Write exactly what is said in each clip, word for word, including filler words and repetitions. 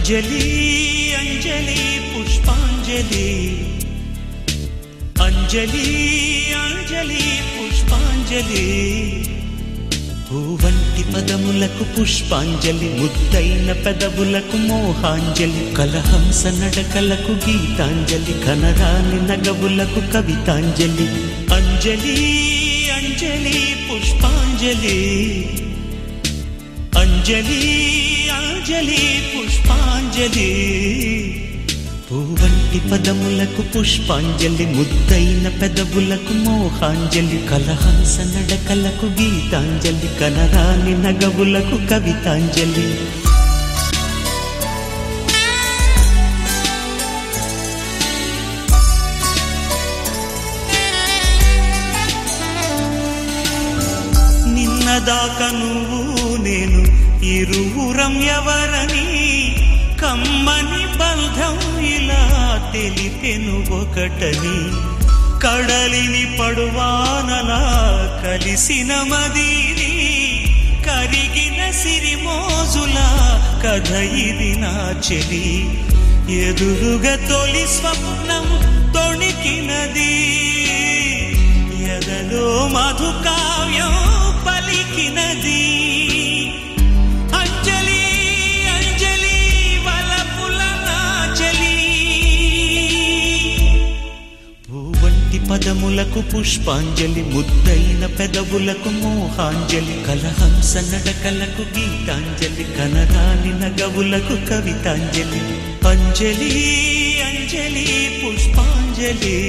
అంజలి అంజలి పుష్పాంజలి అంజలి అంజలి పుష్పాంజలి పూవంటి పదములకు పుష్పాంజలి ముద్దైన పెదవులకు మోహాంజలి కలహంస నడకలకు గీతాంజలి కనరాని నగవులకు కవితాంజలి అంజలి అంజలి పుష్పాంజలి అంజలి అంజలి పుష్పాంజలి పూవంటి పదములకు పుష్పాంజలి ముద్దైన పెదవులకు మోహాంజలి కలహంస నడకలకు గీతాంజలి కనరాని నగవులకు కవితాంజలి నిన్నదాకా నువ్వు నేను ఇరువురం ఎవరని కమ్మని బంధం ఇలా తెలిపెను ఒకటని కడలిని పడువానలా కలిసిన మదిని కరిగిన సిరిమోజులా కథ ఇది నా చెలి ఎదురుగా తొలి స్వప్నం తొణికినది ఎదలో మధుకావ్యం పలికినది అంజలి అంజలి వలపుల నాచలి పూవంటి పదములకు పుష్పాంజలి ముద్దైన పెదవులకు మోహాంజలి కలహంస నడకలకు గీతాంజలి కనరాని నగవులకు కవితాంజలి అంజలి అంజలి పుష్పాంజలి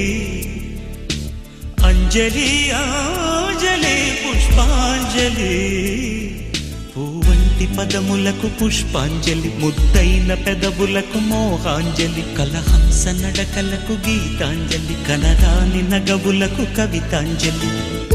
అంజలి అంజలి పుష్పాంజలి పూవంటి పదములకు పుష్పాంజలి ముద్దైన పెదవులకు మోహాంజలి కలహంస నడకలకు గీతాంజలి కనరాని నగవులకు కవితాంజలి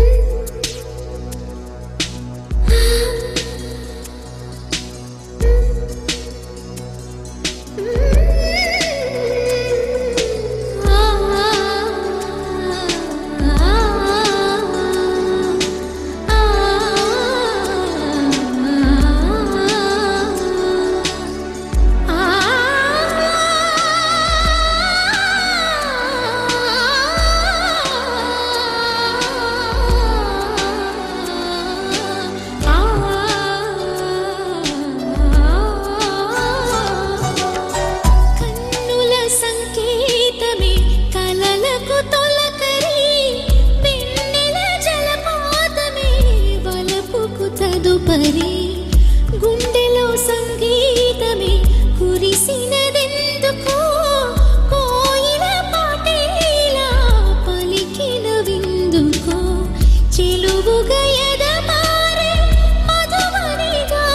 గుండెలో సంగీతమే కురిసినదెందుకో కోయిల పాటేలా పలికిన విందుకో చెలువుగా ఎదమారే మధువనిగా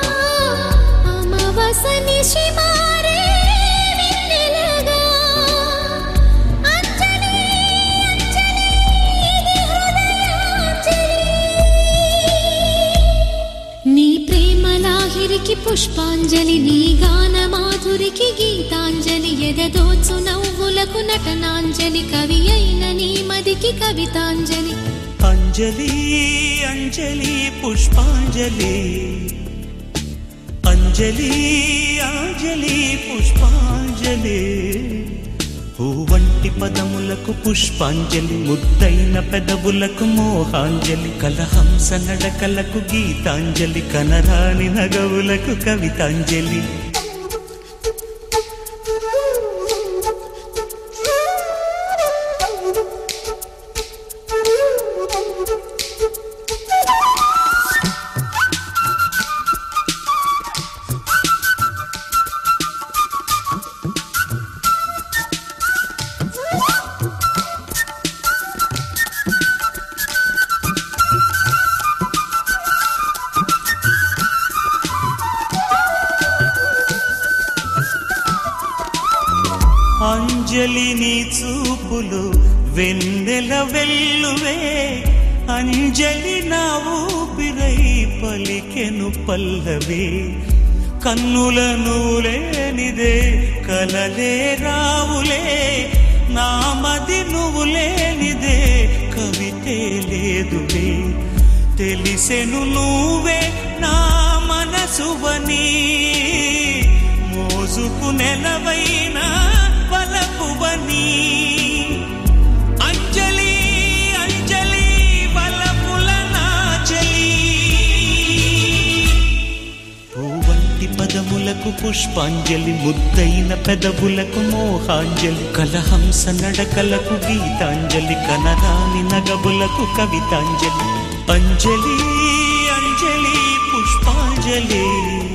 అమవస నిశిమారే వెన్నెలగా అంజలి అంజలి ఇది హృదయాంజలి నీ ప్రేమలాహిరికి పుష్పాంజలి నీ గాన మాధురికి గీతాంజలి ఎదదోచు నవ్వులకు నటనాంజలి కవి అయిన నీ మదికి కవితాంజలి అంజలి అంజలి పుష్పాంజలి అంజలి అంజలి పుష్పాంజలి పూవంటి పదములకు పుష్పాంజలి ముద్దైన పెదవులకు మోహాంజలి కలహంస నడకలకు గీతాంజలి కనరాని నగవులకు కవితాంజలి అంజలి నీ చూపులు వెన్నెల వెల్లువే అంజలి నా ఊపిరై పలికెను పల్లవే కన్నుల నువ్వులేనిదే కలలే రావులే నా మది నువ్వు లేనిదే కవితే లేదులే తెలిసెను నువ్వే నా మనసువని మోజు ముసుకు నెలవైన వలపువని అంజలి అంజలి వలపుల నాచలి పూవంటి పదములకు పుష్పాంజలి ముద్దైన పెదవులకు మోహాంజలి కలహంస నడకలకు గీతాంజలి కనరాని నగబులకు కవితాంజలి అంజలి అంజలి పుష్పాంజలి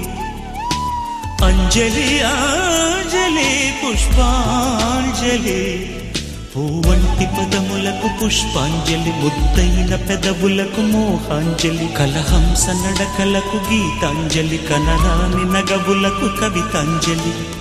అంజలి అంజలి పుష్పాంజలి పూవంటి పదములకు పుష్పాంజలి ముద్దైన పెదవులకు మోహాంజలి కలహంస నడకలకు గీతాంజలి కనరాని నగవులకు కవితాంజలి